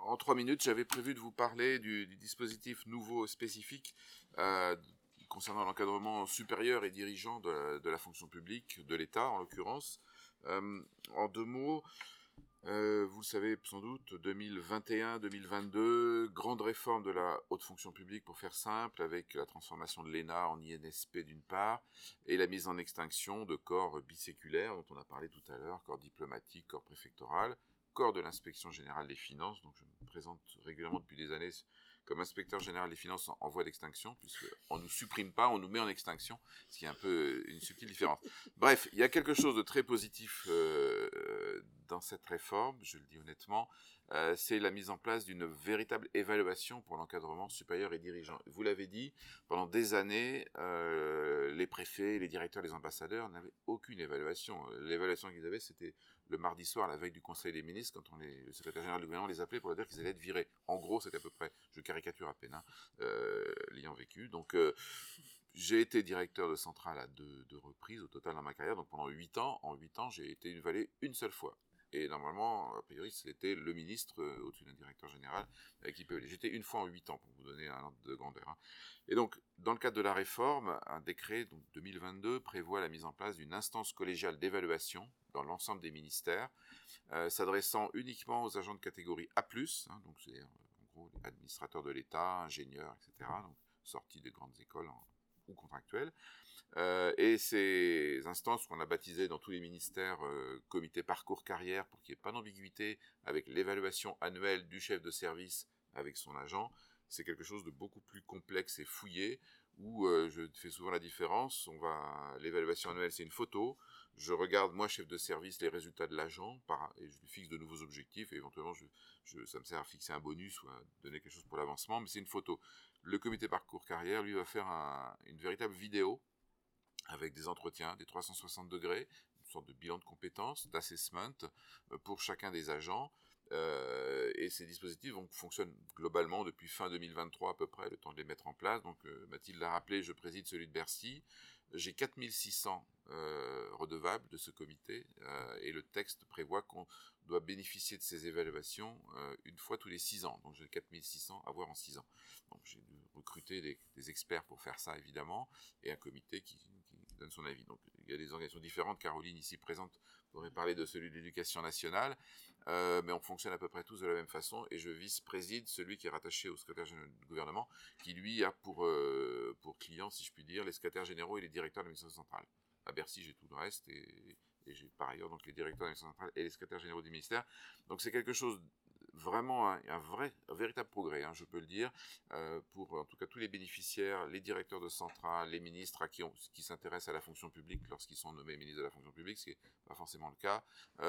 En 3 minutes, j'avais prévu de vous parler du dispositif nouveau spécifique concernant l'encadrement supérieur et dirigeant de la fonction publique, de l'État en l'occurrence. En 2 mots, vous le savez sans doute, 2021-2022, grande réforme de la haute fonction publique pour faire simple, avec la transformation de l'ENA en INSP d'une part, et la mise en extinction de corps biséculaires dont on a parlé tout à l'heure, corps diplomatique, corps préfectoral, corps de l'inspection générale des finances. Donc je me présente régulièrement depuis des années comme inspecteur général des finances en voie d'extinction, puisqu'on ne nous supprime pas, on nous met en extinction, ce qui est un peu une subtile différence. Bref, il y a quelque chose de très positif dans cette réforme, je le dis honnêtement, c'est la mise en place d'une véritable évaluation pour l'encadrement supérieur et dirigeant. Vous l'avez dit, pendant des années, les préfets, les directeurs, les ambassadeurs n'avaient aucune évaluation. L'évaluation qu'ils avaient, c'était le mardi soir, la veille du Conseil des ministres, quand le secrétaire général du gouvernement les appelait pour leur dire qu'ils allaient être virés. En gros, c'était à peu près, je caricature à peine, l'ayant vécu. Donc, j'ai été directeur de centrale à deux reprises au total dans ma carrière. Donc, pendant 8 ans, en 8 ans, j'ai été évalué une seule fois. Et normalement, a priori, c'était le ministre, au-dessus d'un directeur général, qui peut. J'étais une fois en 8 ans, pour vous donner un ordre de grandeur. Et donc, dans le cadre de la réforme, un décret, donc 2022, prévoit la mise en place d'une instance collégiale d'évaluation dans l'ensemble des ministères, s'adressant uniquement aux agents de catégorie A+, donc c'est en gros les administrateurs de l'État, ingénieurs, etc., donc sortis de grandes écoles ou contractuels. Et ces instances qu'on a baptisées dans tous les ministères comité parcours carrière pour qu'il n'y ait pas d'ambiguïté avec l'évaluation annuelle du chef de service avec son agent, c'est quelque chose de beaucoup plus complexe et fouillé où je fais souvent la différence. L'évaluation annuelle, c'est une photo. Je regarde, moi, chef de service, les résultats de l'agent et je lui fixe de nouveaux objectifs et éventuellement, ça me sert à fixer un bonus ou à donner quelque chose pour l'avancement, mais c'est une photo. Le comité parcours carrière, lui, va faire une véritable vidéo avec des entretiens, des 360 degrés, une sorte de bilan de compétences, d'assessment pour chacun des agents. Et ces dispositifs fonctionnent globalement depuis fin 2023 à peu près, le temps de les mettre en place. Donc Mathilde l'a rappelé, je préside celui de Bercy. J'ai 4600 redevables de ce comité et le texte prévoit qu'on doit bénéficier de ces évaluations une fois tous les 6 ans. Donc j'ai 4600 à voir en 6 ans. Donc j'ai dû recruter des experts pour faire ça évidemment et un comité qui donne son avis. Donc il y a des organisations différentes. Caroline ici présente pourrait parler de celui de l'éducation nationale, mais on fonctionne à peu près tous de la même façon et je vice-préside celui qui est rattaché au secrétaire général du gouvernement qui lui a pour clients, si je puis dire, les secrétaires généraux et les directeurs de l'administration centrale. À Bercy, j'ai tout le reste et j'ai par ailleurs donc les directeurs de l'administration centrale et les secrétaires généraux du ministère. Donc c'est quelque chose vraiment un véritable progrès, je peux le dire, pour en tout cas tous les bénéficiaires, les directeurs de centrale, les ministres qui s'intéressent à la fonction publique lorsqu'ils sont nommés ministres de la fonction publique, ce qui n'est pas forcément le cas,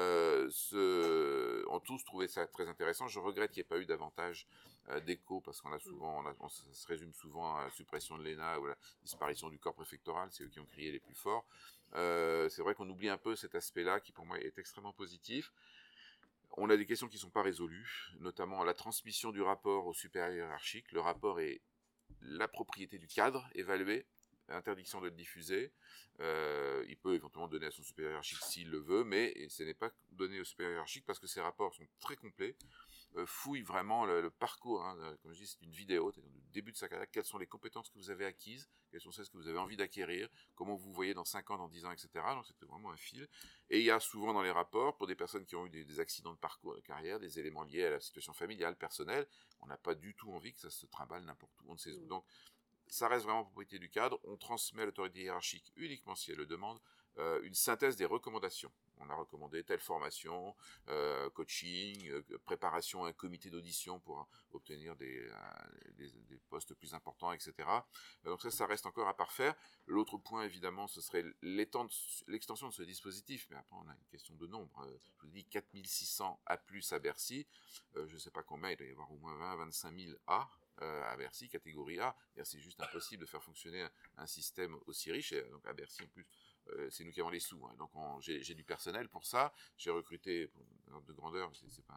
ont tous trouvé ça très intéressant. Je regrette qu'il n'y ait pas eu davantage d'écho, parce qu'on a souvent, ça se résume souvent à la suppression de l'ENA ou à la disparition du corps préfectoral, c'est eux qui ont crié les plus forts. C'est vrai qu'on oublie un peu cet aspect-là qui pour moi est extrêmement positif. On a des questions qui ne sont pas résolues, notamment la transmission du rapport au supérieur hiérarchique. Le rapport est la propriété du cadre évalué, interdiction de le diffuser. Il peut éventuellement donner à son supérieur hiérarchique s'il le veut, mais ce n'est pas donné au supérieur hiérarchique parce que ces rapports sont très complets, fouillent vraiment le parcours, comme je dis, c'est une vidéo, c'est-à-dire du début de sa carrière, quelles sont les compétences que vous avez acquises, quelles sont celles que vous avez envie d'acquérir, comment vous voyez dans 5 ans, dans 10 ans, etc. Donc c'était vraiment un fil. Et il y a souvent dans les rapports, pour des personnes qui ont eu des accidents de parcours de carrière, des éléments liés à la situation familiale, personnelle, on n'a pas du tout envie que ça se trimballe n'importe où, on ne sait où. Donc ça reste vraiment propriété du cadre, on transmet à l'autorité hiérarchique uniquement si elle le demande, une synthèse des recommandations. On a recommandé telle formation, coaching, préparation à un comité d'audition pour obtenir des postes plus importants, etc. Donc ça reste encore à parfaire. L'autre point, évidemment, ce serait l'extension de ce dispositif, mais après on a une question de nombre. Je vous dis 4600 A+, à Bercy, je ne sais pas combien, il doit y avoir au moins 25 000 A, à Bercy, catégorie A. C'est juste impossible de faire fonctionner un système aussi riche. Et donc à Bercy, en plus, c'est nous qui avons les sous. Donc j'ai du personnel pour ça. J'ai recruté, pour un ordre de grandeur, c'est pas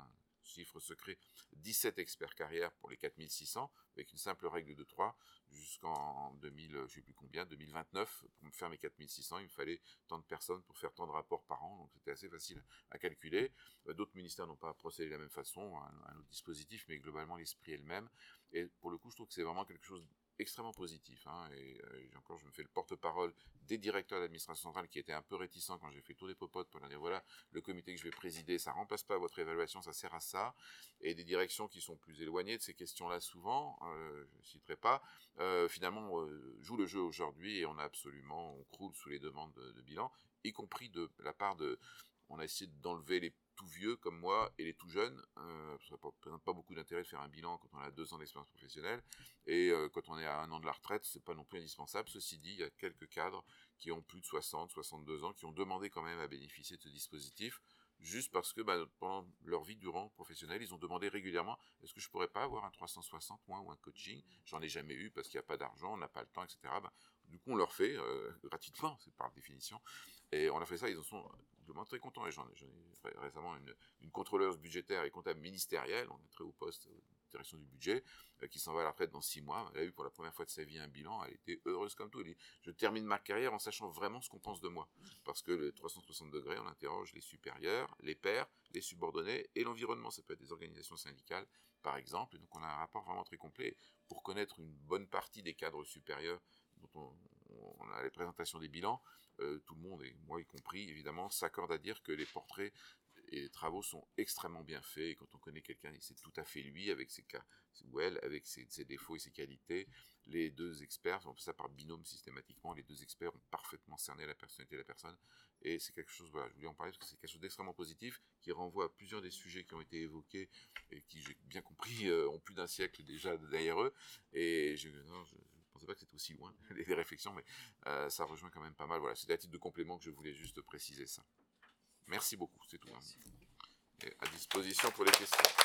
chiffre secret, 17 experts carrière pour les 4600, avec une simple règle de 3, jusqu'en 2000, je ne sais plus combien, 2029, pour me faire mes 4600, il me fallait tant de personnes pour faire tant de rapports par an, donc c'était assez facile à calculer. D'autres ministères n'ont pas procédé de la même façon, un autre dispositif, mais globalement l'esprit est le même. Et pour le coup, je trouve que c'est vraiment quelque chose extrêmement positif, hein, et encore je me fais le porte-parole des directeurs d'administration centrale qui étaient un peu réticents quand j'ai fait le tour des popotes pour leur dire voilà, le comité que je vais présider, ça remplace pas votre évaluation, ça sert à ça, et des directions qui sont plus éloignées de ces questions-là souvent, je ne citerai pas, finalement jouent le jeu aujourd'hui, et on croule sous les demandes de bilan, y compris de la part de, on a essayé d'enlever les tout vieux comme moi et les tout jeunes, ça ne présente pas beaucoup d'intérêt de faire un bilan quand on a 2 ans d'expérience professionnelle, et quand on est à 1 an de la retraite, c'est pas non plus indispensable. Ceci dit, il y a quelques cadres qui ont plus de 60, 62 ans, qui ont demandé quand même à bénéficier de ce dispositif, juste parce que pendant leur vie durant professionnelle, ils ont demandé régulièrement, est-ce que je pourrais pas avoir un 360 moi ou un coaching? J'en ai jamais eu parce qu'il n'y a pas d'argent, on n'a pas le temps, etc. Du coup, on leur fait gratuitement, c'est par définition, et on a fait ça, ils en sont globalement très contents. Et j'en ai récemment une contrôleuse budgétaire et comptable ministérielle, on est très haut poste, direction du budget, qui s'en va à la retraite dans 6 mois. Elle a eu pour la première fois de sa vie un bilan, elle était heureuse comme tout. Elle dit, je termine ma carrière en sachant vraiment ce qu'on pense de moi. Parce que le 360 degrés, on interroge les supérieurs, les pairs, les subordonnés et l'environnement. Ça peut être des organisations syndicales, par exemple. Et donc on a un rapport vraiment très complet. Pour connaître une bonne partie des cadres supérieurs dont on a les présentations des bilans, tout le monde, et moi y compris, évidemment, s'accorde à dire que les portraits et les travaux sont extrêmement bien faits, et quand on connaît quelqu'un, c'est tout à fait lui, avec ses cas, ou elle, avec ses défauts et ses qualités. Les 2 experts, on fait ça par binôme systématiquement, les 2 experts ont parfaitement cerné la personnalité de la personne, et c'est quelque chose, voilà, je voulais en parler parce que c'est quelque chose d'extrêmement positif, qui renvoie à plusieurs des sujets qui ont été évoqués, et qui, j'ai bien compris, ont plus d'1 siècle déjà derrière eux, et je pensais pas que c'était aussi loin, les réflexions, mais ça rejoint quand même pas mal. Voilà, c'était à titre de complément que je voulais juste préciser ça. Merci beaucoup, c'est tout. Hein. Et à disposition pour les questions.